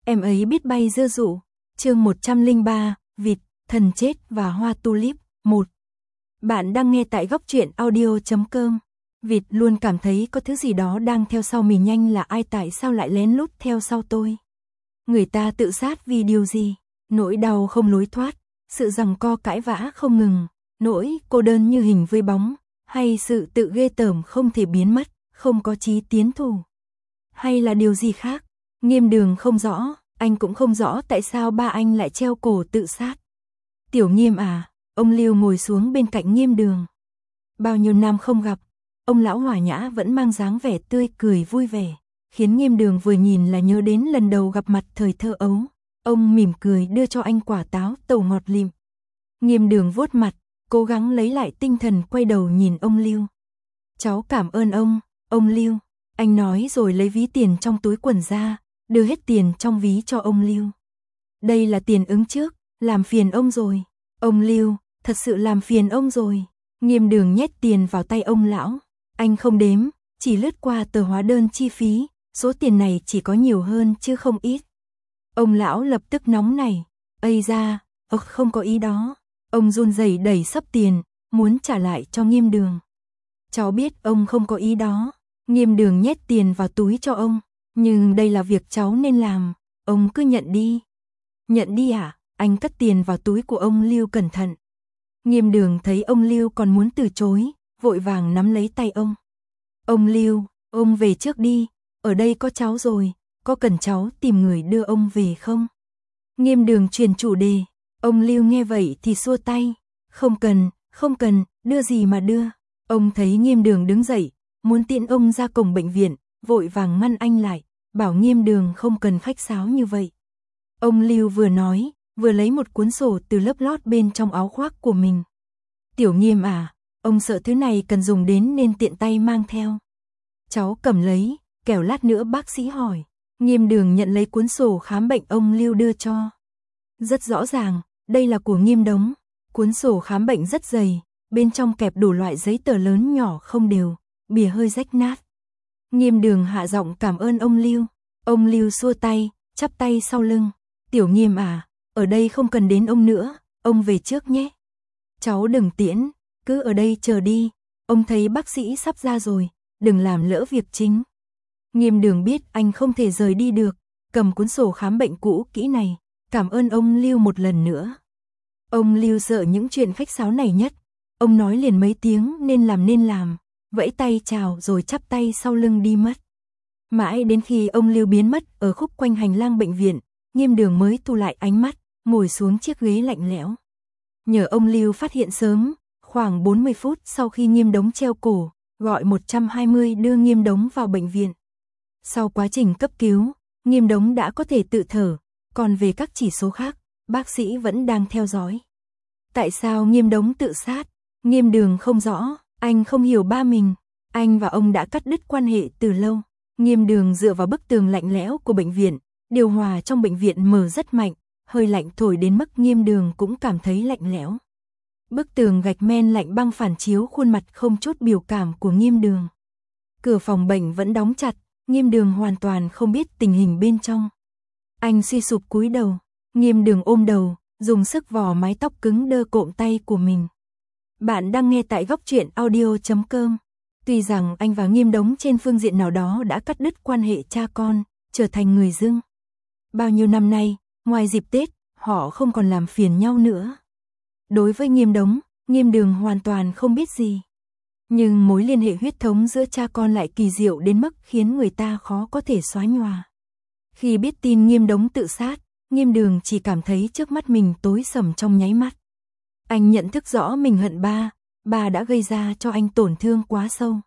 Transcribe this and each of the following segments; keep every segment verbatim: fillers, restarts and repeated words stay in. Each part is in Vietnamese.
Em ấy biết bay dưa dụ. Chương một trăm lẻ ba, vịt, thần chết và hoa tulip. một. Bạn đang nghe tại góc truyện audio chấm com. Vịt luôn cảm thấy có thứ gì đó đang theo sau mình, nhanh là ai, tại sao lại lén lút theo sau tôi? Người ta tự sát vì điều gì? Nỗi đau không lối thoát, sự giằng co cãi vã không ngừng, nỗi cô đơn như hình với bóng, hay sự tự ghê tởm không thể biến mất, không có chí tiến thủ? Hay là điều gì khác? Nghiêm Đường không rõ, anh cũng không rõ tại sao ba anh lại treo cổ tự sát. Tiểu Nghiêm à, ông Lưu ngồi xuống bên cạnh Nghiêm Đường. Bao nhiêu năm không gặp, ông lão hòa nhã vẫn mang dáng vẻ tươi cười vui vẻ, khiến Nghiêm Đường vừa nhìn là nhớ đến lần đầu gặp mặt thời thơ ấu. Ông mỉm cười đưa cho anh quả táo tàu ngọt lịm. Nghiêm Đường vuốt mặt, cố gắng lấy lại tinh thần, quay đầu nhìn ông Lưu. Cháu cảm ơn ông, ông Lưu. Anh nói rồi lấy ví tiền trong túi quần ra, đưa hết tiền trong ví cho ông Lưu. Đây là tiền ứng trước, làm phiền ông rồi. Ông Lưu, thật sự làm phiền ông rồi. Nghiêm Đường nhét tiền vào tay ông lão. Anh không đếm, chỉ lướt qua tờ hóa đơn chi phí, số tiền này chỉ có nhiều hơn chứ không ít. Ông lão lập tức nóng nảy. Ây da, ơ không có ý đó. Ông run rẩy đẩy xấp tiền, muốn trả lại cho Nghiêm Đường. Cháu biết ông không có ý đó. Nghiêm Đường nhét tiền vào túi cho ông. Nhưng đây là việc cháu nên làm, ông cứ nhận đi. Nhận đi à? Anh cất tiền vào túi của ông Lưu cẩn thận. Nghiêm Đường thấy ông Lưu còn muốn từ chối, vội vàng nắm lấy tay ông. Ông Lưu, ông về trước đi, ở đây có cháu rồi, có cần cháu tìm người đưa ông về không? Nghiêm Đường chuyển chủ đề. Ông Lưu nghe vậy thì xua tay. Không cần, không cần, đưa gì mà đưa. Ông thấy Nghiêm Đường đứng dậy, muốn tiễn ông ra cổng bệnh viện, vội vàng ngăn anh lại, bảo Nghiêm Đường không cần khách sáo như vậy. Ông Lưu vừa nói, vừa lấy một cuốn sổ từ lớp lót bên trong áo khoác của mình. Tiểu Nghiêm à, ông sợ thứ này cần dùng đến nên tiện tay mang theo. Cháu cầm lấy, kẻo lát nữa bác sĩ hỏi. Nghiêm Đường nhận lấy cuốn sổ khám bệnh ông Lưu đưa cho. Rất rõ ràng, đây là của Nghiêm Đống. Cuốn sổ khám bệnh rất dày, bên trong kẹp đủ loại giấy tờ lớn nhỏ không đều, bìa hơi rách nát. Nghiêm Đường hạ giọng cảm ơn ông Lưu. Ông Lưu xua tay, chắp tay sau lưng. Tiểu Nghiêm à, ở đây không cần đến ông nữa, ông về trước nhé. Cháu đừng tiễn, cứ ở đây chờ đi. Ông thấy bác sĩ sắp ra rồi, đừng làm lỡ việc chính. Nghiêm Đường biết anh không thể rời đi được, cầm cuốn sổ khám bệnh cũ kỹ này, cảm ơn ông Lưu một lần nữa. Ông Lưu sợ những chuyện khách sáo này nhất, ông nói liền mấy tiếng nên làm nên làm, vẫy tay chào rồi chắp tay sau lưng đi mất. Mãi đến khi ông Lưu biến mất ở khúc quanh hành lang bệnh viện, Nghiêm Đường mới thu lại ánh mắt, ngồi xuống chiếc ghế lạnh lẽo. Nhờ ông Lưu phát hiện sớm, khoảng bốn mươi phút sau khi Nghiêm Đống treo cổ, gọi một trăm hai mươi đưa Nghiêm Đống vào bệnh viện. Sau quá trình cấp cứu, Nghiêm Đống đã có thể tự thở, còn về các chỉ số khác, bác sĩ vẫn đang theo dõi. Tại sao Nghiêm Đống tự sát? Nghiêm Đường không rõ, anh không hiểu ba mình, anh và ông đã cắt đứt quan hệ từ lâu. Nghiêm Đường dựa vào bức tường lạnh lẽo của bệnh viện, điều hòa trong bệnh viện mở rất mạnh, hơi lạnh thổi đến mức Nghiêm Đường cũng cảm thấy lạnh lẽo. Bức tường gạch men lạnh băng phản chiếu khuôn mặt không chút biểu cảm của Nghiêm Đường. Cửa phòng bệnh vẫn đóng chặt, Nghiêm Đường hoàn toàn không biết tình hình bên trong. Anh suy sụp cúi đầu, Nghiêm Đường ôm đầu, dùng sức vò mái tóc cứng đơ cộm tay của mình. Bạn đang nghe tại góc truyện audio chấm com. Tuy rằng anh và Nghiêm Đống trên phương diện nào đó đã cắt đứt quan hệ cha con, trở thành người dưng. Bao nhiêu năm nay, ngoài dịp Tết, họ không còn làm phiền nhau nữa. Đối với Nghiêm Đống, Nghiêm Đường hoàn toàn không biết gì. Nhưng mối liên hệ huyết thống giữa cha con lại kỳ diệu đến mức khiến người ta khó có thể xóa nhòa. Khi biết tin Nghiêm Đống tự sát, Nghiêm Đường chỉ cảm thấy trước mắt mình tối sầm trong nháy mắt. Anh nhận thức rõ mình hận ba, ba đã gây ra cho anh tổn thương quá sâu.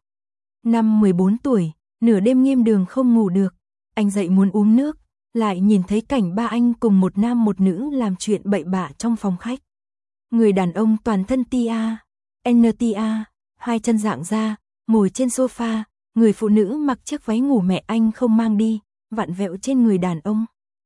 Năm mười bốn tuổi, nửa đêm Nghiêm Đường không ngủ được, anh dậy muốn uống nước, lại nhìn thấy cảnh ba anh cùng một nam một nữ làm chuyện bậy bạ trong phòng khách. Người đàn ông toàn thân tia, en tia, hai chân dạng ra, ngồi trên sofa, người phụ nữ mặc chiếc váy ngủ mẹ anh không mang đi, vặn vẹo trên người đàn ông.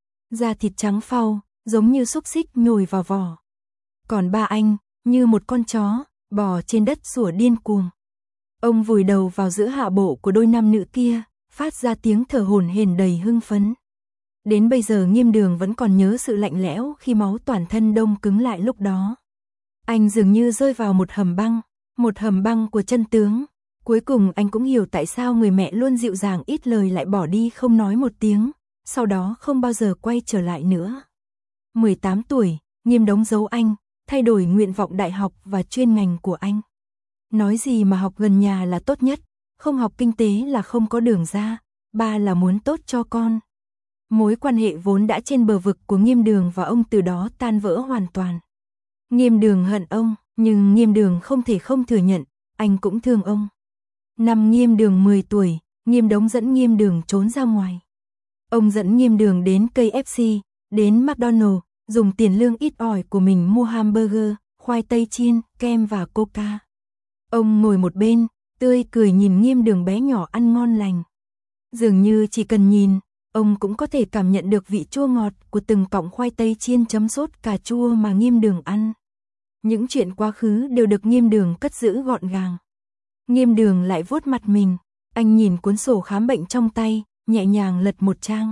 Da thịt trắng phau, giống như xúc xích nhồi vào vỏ. Còn ba anh, như một con chó, bò trên đất sủa điên cuồng. Ông vùi đầu vào giữa hạ bộ của đôi nam nữ kia, phát ra tiếng thở hổn hển đầy hưng phấn. Đến bây giờ Nghiêm Đường vẫn còn nhớ sự lạnh lẽo khi máu toàn thân đông cứng lại lúc đó. Anh dường như rơi vào một hầm băng, một hầm băng của chân tướng. Cuối cùng anh cũng hiểu tại sao người mẹ luôn dịu dàng ít lời lại bỏ đi không nói một tiếng, sau đó không bao giờ quay trở lại nữa. mười tám tuổi, Nghiêm đóng dấu anh, thay đổi nguyện vọng đại học và chuyên ngành của anh. Nói gì mà học gần nhà là tốt nhất, không học kinh tế là không có đường ra, ba là muốn tốt cho con. Mối quan hệ vốn đã trên bờ vực của Nghiêm Đường và ông từ đó tan vỡ hoàn toàn. Nghiêm Đường hận ông, nhưng Nghiêm Đường không thể không thừa nhận, anh cũng thương ông. Năm Nghiêm Đường mười tuổi, Nghiêm đóng dẫn Nghiêm Đường trốn ra ngoài. Ông dẫn Nghiêm Đường đến ca ép xê, đến McDonald's, dùng tiền lương ít ỏi của mình mua hamburger, khoai tây chiên, kem và coca. Ông ngồi một bên, tươi cười nhìn Nghiêm Đường bé nhỏ ăn ngon lành. Dường như chỉ cần nhìn, ông cũng có thể cảm nhận được vị chua ngọt của từng cọng khoai tây chiên chấm sốt cà chua mà Nghiêm Đường ăn. Những chuyện quá khứ đều được Nghiêm Đường cất giữ gọn gàng. Nghiêm Đường lại vuốt mặt mình, anh nhìn cuốn sổ khám bệnh trong tay, nhẹ nhàng lật một trang.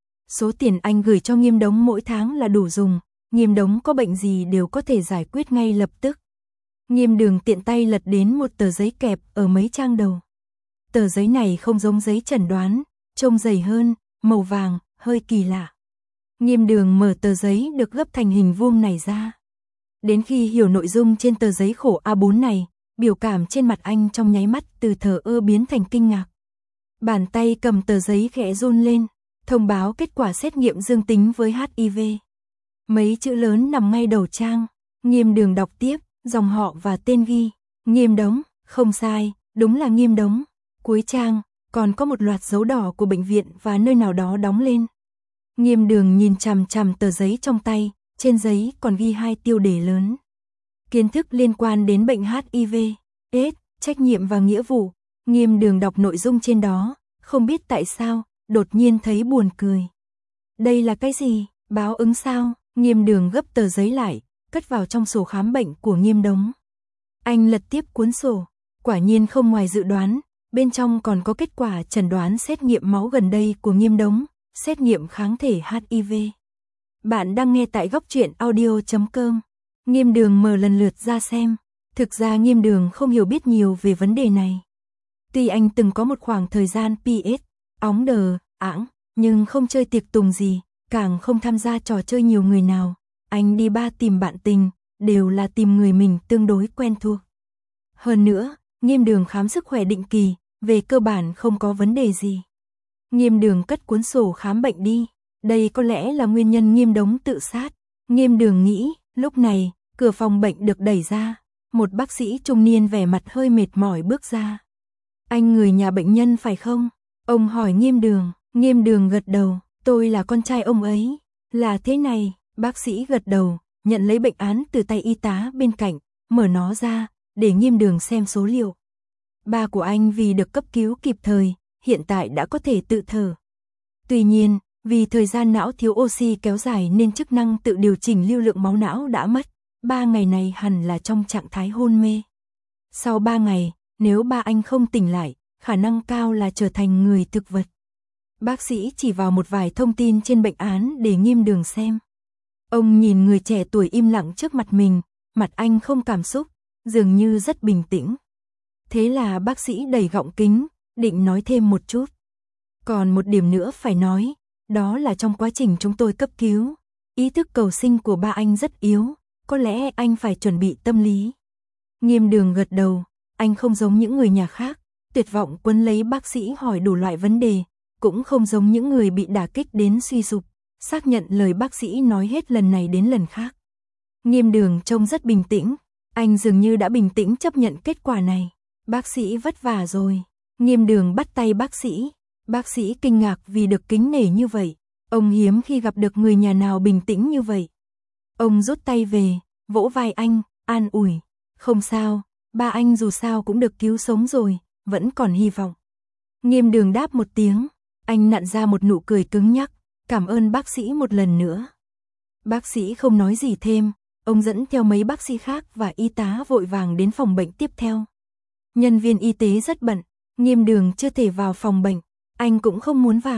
Số tiền anh gửi cho Nghiêm đóng mỗi tháng là đủ dùng, Nghiêm đóng có bệnh gì đều có thể giải quyết ngay lập tức. Nghiêm Đường tiện tay lật đến một tờ giấy kẹp ở mấy trang đầu. Tờ giấy này không giống giấy chẩn đoán, trông dày hơn, màu vàng, hơi kỳ lạ. Nghiêm Đường mở tờ giấy được gấp thành hình vuông này ra. Đến khi hiểu nội dung trên tờ giấy khổ a bốn này, biểu cảm trên mặt anh trong nháy mắt từ thờ ơ biến thành kinh ngạc. Bàn tay cầm tờ giấy khẽ run lên, thông báo kết quả xét nghiệm dương tính với hát i vê. Mấy chữ lớn nằm ngay đầu trang, Nghiêm Đường đọc tiếp, dòng họ và tên ghi, Nghiêm đóng, không sai, đúng là Nghiêm đóng. Cuối trang, còn có một loạt dấu đỏ của bệnh viện và nơi nào đó đóng lên. Nghiêm Đường nhìn chằm chằm tờ giấy trong tay, trên giấy còn ghi hai tiêu đề lớn. Kiến thức liên quan đến bệnh hát i vê, AIDS, trách nhiệm và nghĩa vụ. Nghiêm Đường đọc nội dung trên đó, không biết tại sao, đột nhiên thấy buồn cười. Đây là cái gì, báo ứng sao? Nghiêm Đường gấp tờ giấy lại, cất vào trong sổ khám bệnh của Nghiêm đóng. Anh lật tiếp cuốn sổ, quả nhiên không ngoài dự đoán, bên trong còn có kết quả chẩn đoán xét nghiệm máu gần đây của Nghiêm đóng, xét nghiệm kháng thể hát i vê. Bạn đang nghe tại góc truyện audio chấm com. Nghiêm Đường mở lần lượt ra xem. Thực ra Nghiêm Đường không hiểu biết nhiều về vấn đề này. Tuy anh từng có một khoảng thời gian pê ét, óng đờ, ẵng, nhưng không chơi tiệc tùng gì, càng không tham gia trò chơi nhiều người nào. Anh đi ba tìm bạn tình, đều là tìm người mình tương đối quen thuộc. Hơn nữa, Nghiêm Đường khám sức khỏe định kỳ, về cơ bản không có vấn đề gì. Nghiêm Đường cất cuốn sổ khám bệnh đi. Đây có lẽ là nguyên nhân Nghiêm đóng tự sát. Nghiêm Đường nghĩ, lúc này, cửa phòng bệnh được đẩy ra. Một bác sĩ trung niên vẻ mặt hơi mệt mỏi bước ra. Anh người nhà bệnh nhân phải không? Ông hỏi Nghiêm Đường. Nghiêm Đường gật đầu, tôi là con trai ông ấy. Là thế này, bác sĩ gật đầu, nhận lấy bệnh án từ tay y tá bên cạnh, mở nó ra, để Nghiêm Đường xem số liệu. Ba của anh vì được cấp cứu kịp thời, hiện tại đã có thể tự thở. Tuy nhiên, vì thời gian não thiếu oxy kéo dài nên chức năng tự điều chỉnh lưu lượng máu não đã mất. Ba ngày này hẳn là trong trạng thái hôn mê. Sau ba ngày, nếu ba anh không tỉnh lại, khả năng cao là trở thành người thực vật. Bác sĩ chỉ vào một vài thông tin trên bệnh án để Nghiêm Đường xem. Ông nhìn người trẻ tuổi im lặng trước mặt mình, mặt anh không cảm xúc, dường như rất bình tĩnh. Thế là bác sĩ đẩy gọng kính, định nói thêm một chút. Còn một điểm nữa phải nói, đó là trong quá trình chúng tôi cấp cứu, ý thức cầu sinh của ba anh rất yếu, có lẽ anh phải chuẩn bị tâm lý. Nghiêm Đường gật đầu, anh không giống những người nhà khác, tuyệt vọng quấn lấy bác sĩ hỏi đủ loại vấn đề, cũng không giống những người bị đả kích đến suy sụp, xác nhận lời bác sĩ nói hết lần này đến lần khác. Nghiêm Đường trông rất bình tĩnh, anh dường như đã bình tĩnh chấp nhận kết quả này. Bác sĩ vất vả rồi. Nghiêm Đường bắt tay bác sĩ. Bác sĩ kinh ngạc vì được kính nể như vậy. Ông hiếm khi gặp được người nhà nào bình tĩnh như vậy. Ông rút tay về, vỗ vai anh, an ủi. Không sao, ba anh dù sao cũng được cứu sống rồi, vẫn còn hy vọng. Nghiêm Đường đáp một tiếng, anh nặn ra một nụ cười cứng nhắc, cảm ơn bác sĩ một lần nữa. Bác sĩ không nói gì thêm, ông dẫn theo mấy bác sĩ khác và y tá vội vàng đến phòng bệnh tiếp theo. Nhân viên y tế rất bận, Nghiêm Đường chưa thể vào phòng bệnh, anh cũng không muốn vào.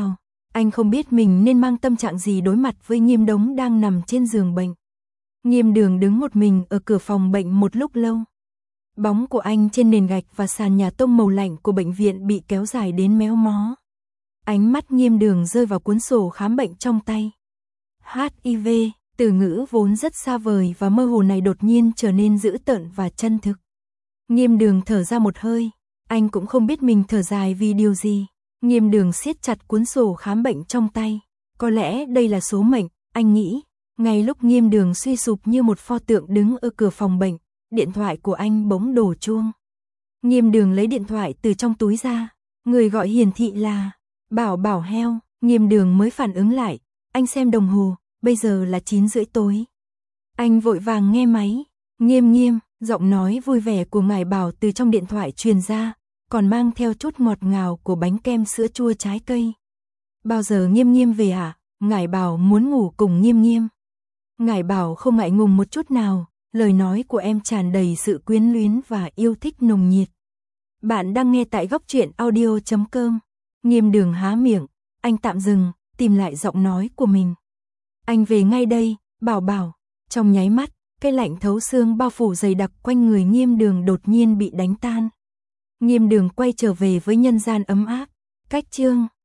Anh không biết mình nên mang tâm trạng gì đối mặt với Nghiêm Đống đang nằm trên giường bệnh. Nghiêm Đường đứng một mình ở cửa phòng bệnh một lúc lâu. Bóng của anh trên nền gạch và sàn nhà tông màu lạnh của bệnh viện bị kéo dài đến méo mó. Ánh mắt Nghiêm Đường rơi vào cuốn sổ khám bệnh trong tay. hát i vê, từ ngữ vốn rất xa vời và mơ hồ này đột nhiên trở nên dữ tợn và chân thực. Nghiêm Đường thở ra một hơi, anh cũng không biết mình thở dài vì điều gì. Nghiêm Đường siết chặt cuốn sổ khám bệnh trong tay. Có lẽ đây là số mệnh, anh nghĩ. Ngay lúc Nghiêm Đường suy sụp như một pho tượng đứng ở cửa phòng bệnh, điện thoại của anh bỗng đổ chuông. Nghiêm Đường lấy điện thoại từ trong túi ra, người gọi hiển thị là Bảo Bảo Heo. Nghiêm Đường mới phản ứng lại, anh xem đồng hồ, bây giờ là chín rưỡi tối. Anh vội vàng nghe máy. Nghiêm Nghiêm, giọng nói vui vẻ của ngài Bảo từ trong điện thoại truyền ra, còn mang theo chút ngọt ngào của bánh kem sữa chua trái cây. Bao giờ Nghiêm Nghiêm về à? Ngài Bảo muốn ngủ cùng Nghiêm Nghiêm. Ngài Bảo không ngại ngùng một chút nào, lời nói của em tràn đầy sự quyến luyến và yêu thích nồng nhiệt. Bạn đang nghe tại góc truyện audio chấm com. Nghiêm Đường há miệng, anh tạm dừng, tìm lại giọng nói của mình. Anh về ngay đây, Bảo Bảo. Trong nháy mắt, cái lạnh thấu xương bao phủ dày đặc quanh người Nghiêm Đường đột nhiên bị đánh tan. Nghiêm Đường quay trở về với nhân gian ấm áp. Cách chương